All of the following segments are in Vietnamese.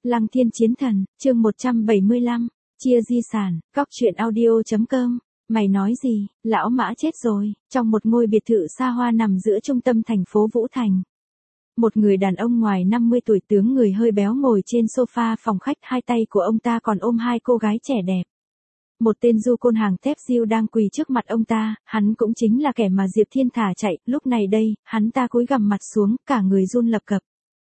Lăng Thiên Chiến Thần, chương 175, chia di sản, Cóc truyện audio.com. Mày nói gì, lão Mã chết rồi, trong một ngôi biệt thự xa hoa nằm giữa trung tâm thành phố Vũ Thành. Một người đàn ông ngoài 50 tuổi tướng người hơi béo ngồi trên sofa phòng khách, hai tay của ông ta còn ôm hai cô gái trẻ đẹp. Một tên du côn hàng thép diêu đang quỳ trước mặt ông ta, hắn cũng chính là kẻ mà Diệp Thiên thả chạy, lúc này đây, hắn ta cúi gằm mặt xuống, cả người run lập cập.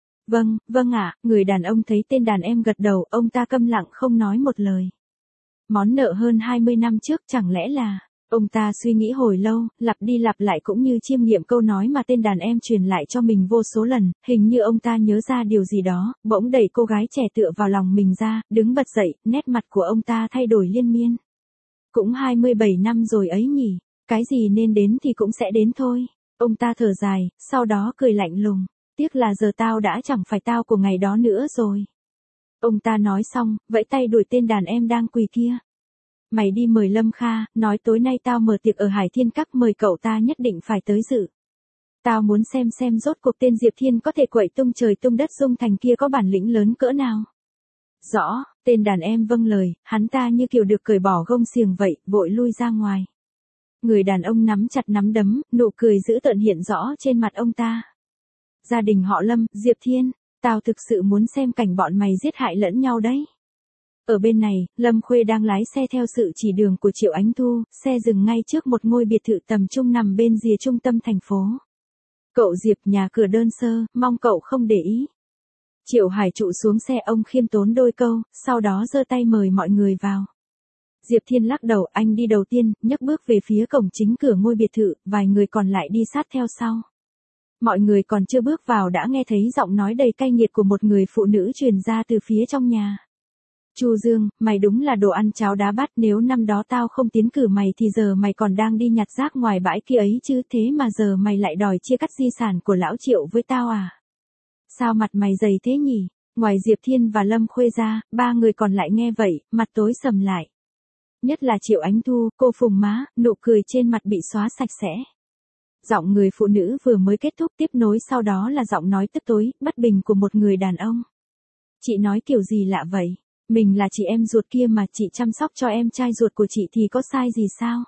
Vâng ạ, người đàn ông thấy tên đàn em gật đầu, ông ta câm lặng không nói một lời. Món nợ hơn 20 năm trước chẳng lẽ là... Ông ta suy nghĩ hồi lâu, lặp đi lặp lại cũng như chiêm nghiệm câu nói mà tên đàn em truyền lại cho mình vô số lần, hình như ông ta nhớ ra điều gì đó, bỗng đẩy cô gái trẻ tựa vào lòng mình ra, đứng bật dậy, nét mặt của ông ta thay đổi liên miên. Cũng 27 năm rồi ấy nhỉ, cái gì nên đến thì cũng sẽ đến thôi. Ông ta thở dài, sau đó cười lạnh lùng, tiếc là giờ tao đã chẳng phải tao của ngày đó nữa rồi. Ông ta nói xong, vẫy tay đuổi tên đàn em đang quỳ kia. Mày đi mời Lâm Kha, nói tối nay tao mở tiệc ở Hải Thiên Các, mời cậu ta nhất định phải tới dự. Tao muốn xem rốt cuộc tên Diệp Thiên có thể quậy tung trời tung đất Dung Thành kia có bản lĩnh lớn cỡ nào. Rõ, tên đàn em vâng lời, hắn ta như kiểu được cởi bỏ gông xiềng vậy, vội lui ra ngoài. Người đàn ông nắm chặt nắm đấm, nụ cười dữ tợn hiện rõ trên mặt ông ta. Gia đình họ Lâm, Diệp Thiên, tao thực sự muốn xem cảnh bọn mày giết hại lẫn nhau đấy. Ở bên này, Lâm Khuê đang lái xe theo sự chỉ đường của Triệu Ánh Thu, xe dừng ngay trước một ngôi biệt thự tầm trung nằm bên rìa trung tâm thành phố. Cậu Diệp, nhà cửa đơn sơ, mong cậu không để ý. Triệu Hải Trụ xuống xe, ông khiêm tốn đôi câu, sau đó giơ tay mời mọi người vào. Diệp Thiên lắc đầu, anh đi đầu tiên, nhấc bước về phía cổng chính cửa ngôi biệt thự, vài người còn lại đi sát theo sau. Mọi người còn chưa bước vào đã nghe thấy giọng nói đầy cay nghiệt của một người phụ nữ truyền ra từ phía trong nhà. Chu Dương, mày đúng là đồ ăn cháo đá bát, nếu năm đó tao không tiến cử mày thì giờ mày còn đang đi nhặt rác ngoài bãi kia ấy chứ, thế mà giờ mày lại đòi chia cắt di sản của lão Triệu với tao à? Sao mặt mày dày thế nhỉ? Ngoài Diệp Thiên và Lâm Khuê ra, ba người còn lại nghe vậy, mặt tối sầm lại. Nhất là Triệu Ánh Thu, cô phùng má, nụ cười trên mặt bị xóa sạch sẽ. Giọng người phụ nữ vừa mới kết thúc, tiếp nối sau đó là giọng nói tức tối, bất bình của một người đàn ông. Chị nói kiểu gì lạ vậy? Mình là chị em ruột kia mà, chị chăm sóc cho em trai ruột của chị thì có sai gì sao?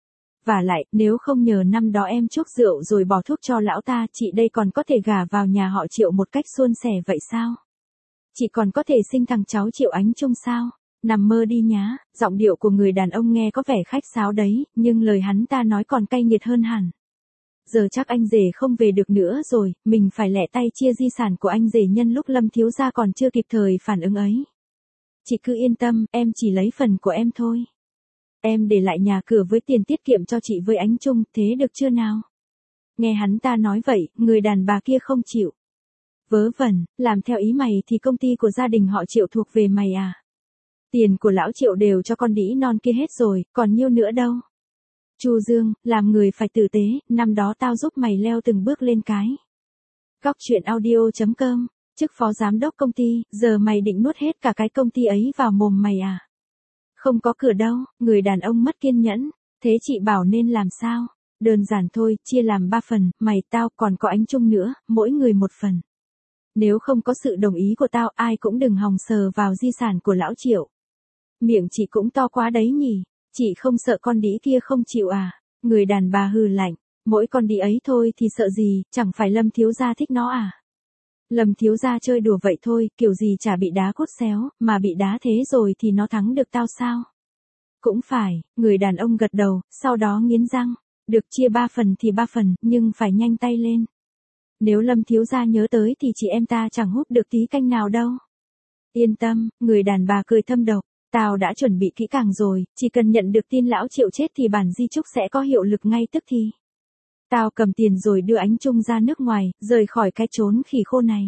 Vả lại, nếu không nhờ năm đó em chuốc rượu rồi bỏ thuốc cho lão ta, chị đây còn có thể gả vào nhà họ Triệu một cách suôn sẻ vậy sao? Chị còn có thể sinh thằng cháu Triệu Ánh Trung sao? Nằm mơ đi nhá. Giọng điệu của người đàn ông nghe có vẻ khách sáo đấy, nhưng lời hắn ta nói còn cay nghiệt hơn hẳn. Giờ chắc anh rể không về được nữa rồi, mình phải lẹ tay chia di sản của anh rể nhân lúc Lâm thiếu gia còn chưa kịp thời phản ứng ấy. Chị cứ yên tâm, em chỉ lấy phần của em thôi. Em để lại nhà cửa với tiền tiết kiệm cho chị với Ánh Trung, thế được chưa nào? Nghe hắn ta nói vậy, người đàn bà kia không chịu. Vớ vẩn, làm theo ý mày thì công ty của gia đình họ Triệu thuộc về mày à? Tiền của lão Triệu đều cho con đĩ non kia hết rồi, còn nhiêu nữa đâu? Chu Dương, làm người phải tử tế, năm đó tao giúp mày leo từng bước lên cái. Cóc truyện audio.com. Chức phó giám đốc công ty, giờ mày định nuốt hết cả cái công ty ấy vào mồm mày à? Không có cửa đâu, người đàn ông mất kiên nhẫn. Thế chị bảo nên làm sao? Đơn giản thôi, chia làm 3 phần, mày, tao, còn có Ánh Trung nữa, mỗi người một phần. Nếu không có sự đồng ý của tao, ai cũng đừng hòng sờ vào di sản của lão Triệu. Miệng chị cũng to quá đấy nhỉ, chị không sợ con đĩ kia không chịu à? Người đàn bà hừ lạnh, mỗi con đĩ ấy thôi thì sợ gì, chẳng phải Lâm thiếu gia thích nó à? Lâm thiếu gia chơi đùa vậy thôi, kiểu gì chả bị đá cốt xéo, mà bị đá thế rồi thì nó thắng được tao sao? Cũng phải, người đàn ông gật đầu, sau đó nghiến răng, được chia 3 phần thì 3 phần, nhưng phải nhanh tay lên. Nếu Lâm thiếu gia nhớ tới thì chị em ta chẳng hút được tí canh nào đâu. Yên tâm, người đàn bà cười thâm độc, tao đã chuẩn bị kỹ càng rồi, chỉ cần nhận được tin lão Triệu chết thì bản di chúc sẽ có hiệu lực ngay tức thì. Tao cầm tiền rồi đưa Ánh Trung ra nước ngoài, rời khỏi cái chốn khỉ khô này.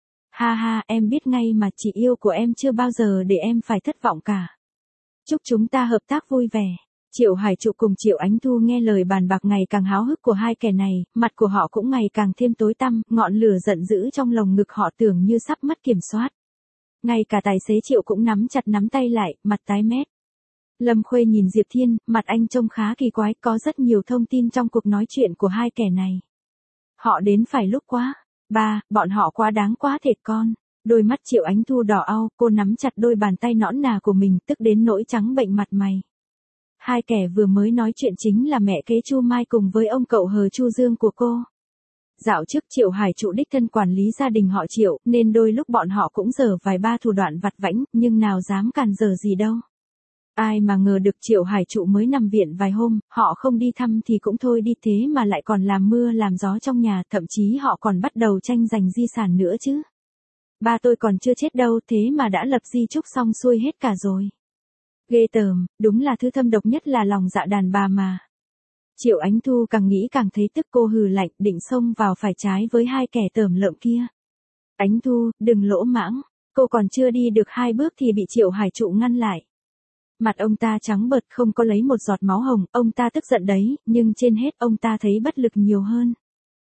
Ha ha, em biết ngay mà, chị yêu của em chưa bao giờ để em phải thất vọng cả. Chúc chúng ta hợp tác vui vẻ. Triệu Hải Trụ cùng Triệu Ánh Thu nghe lời bàn bạc ngày càng háo hức của hai kẻ này, mặt của họ cũng ngày càng thêm tối tăm, ngọn lửa giận dữ trong lồng ngực họ tưởng như sắp mất kiểm soát. Ngay cả tài xế Triệu cũng nắm chặt nắm tay lại, mặt tái mét. Lâm Khuê nhìn Diệp Thiên, mặt anh trông khá kỳ quái, có rất nhiều thông tin trong cuộc nói chuyện của hai kẻ này. Họ đến phải lúc quá. Ba, bọn họ quá đáng quá thệt con. Đôi mắt Triệu Ánh Thu đỏ au, cô nắm chặt đôi bàn tay nõn nà của mình tức đến nỗi trắng bệnh mặt mày. Hai kẻ vừa mới nói chuyện chính là mẹ kế Chu Mai cùng với ông cậu hờ Chu Dương của cô. Dạo trước Triệu Hải Trụ đích thân quản lý gia đình họ Triệu, nên đôi lúc bọn họ cũng giở vài ba thủ đoạn vặt vãnh, nhưng nào dám cản giờ gì đâu. Ai mà ngờ được Triệu Hải Trụ mới nằm viện vài hôm, họ không đi thăm thì cũng thôi đi thế mà lại còn làm mưa làm gió trong nhà, thậm chí họ còn bắt đầu tranh giành di sản nữa chứ. Ba tôi còn chưa chết đâu thế mà đã lập di chúc xong xuôi hết cả rồi. Ghê tởm, đúng là thứ thâm độc nhất là lòng dạ đàn bà mà. Triệu Ánh Thu càng nghĩ càng thấy tức, cô hừ lạnh định xông vào phải trái với hai kẻ tởm lợm kia. Ánh Thu, đừng lỗ mãng, cô còn chưa đi được hai bước thì bị Triệu Hải Trụ ngăn lại. Mặt ông ta trắng bệch không có lấy một giọt máu hồng, ông ta tức giận đấy, nhưng trên hết ông ta thấy bất lực nhiều hơn.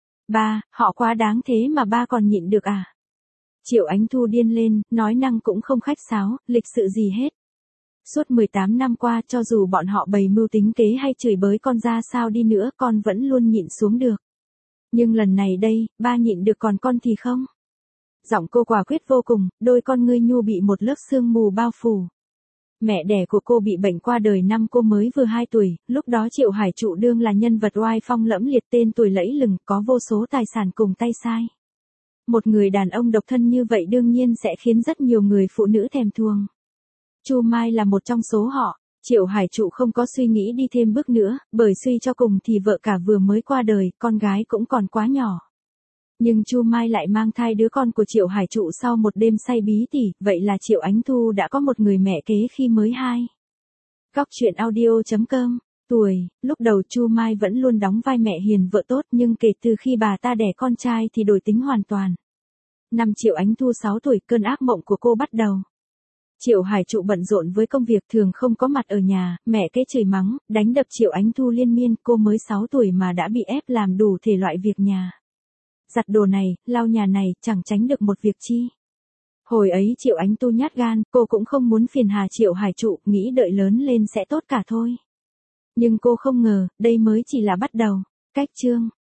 Ba, họ quá đáng thế mà ba còn nhịn được à? Triệu Ánh Thu điên lên, nói năng cũng không khách sáo, lịch sự gì hết. Suốt 18 năm qua cho dù bọn họ bày mưu tính kế hay chửi bới con ra sao đi nữa con vẫn luôn nhịn xuống được. Nhưng lần này đây, ba nhịn được còn con thì không. Giọng cô quả quyết vô cùng, đôi con ngươi nhu bị một lớp sương mù bao phủ. Mẹ đẻ của cô bị bệnh qua đời năm cô mới vừa 2 tuổi, lúc đó Triệu Hải Trụ đương là nhân vật oai phong lẫm liệt tên tuổi lẫy lừng, có vô số tài sản cùng tay sai. Một người đàn ông độc thân như vậy đương nhiên sẽ khiến rất nhiều người phụ nữ thèm thuồng. Chu Mai là một trong số họ. Triệu Hải Trụ không có suy nghĩ đi thêm bước nữa, bởi suy cho cùng thì vợ cả vừa mới qua đời, con gái cũng còn quá nhỏ. Nhưng Chu Mai lại mang thai đứa con của Triệu Hải Trụ sau một đêm say bí tỉ, vậy là Triệu Ánh Thu đã có một người mẹ kế khi mới 2. Góc truyện audio.com. Tuổi, lúc đầu Chu Mai vẫn luôn đóng vai mẹ hiền vợ tốt nhưng kể từ khi bà ta đẻ con trai thì đổi tính hoàn toàn. Năm Triệu Ánh Thu 6 tuổi, cơn ác mộng của cô bắt đầu. Triệu Hải Trụ bận rộn với công việc thường không có mặt ở nhà, mẹ kế chửi mắng, đánh đập Triệu Ánh Thu liên miên, cô mới 6 tuổi mà đã bị ép làm đủ thể loại việc nhà. Giặt đồ này, lau nhà này, chẳng tránh được một việc chi. Hồi ấy Triệu Ánh Thu nhát gan, cô cũng không muốn phiền hà Triệu Hải Trụ, nghĩ đợi lớn lên sẽ tốt cả thôi. Nhưng cô không ngờ, đây mới chỉ là bắt đầu. Cách chương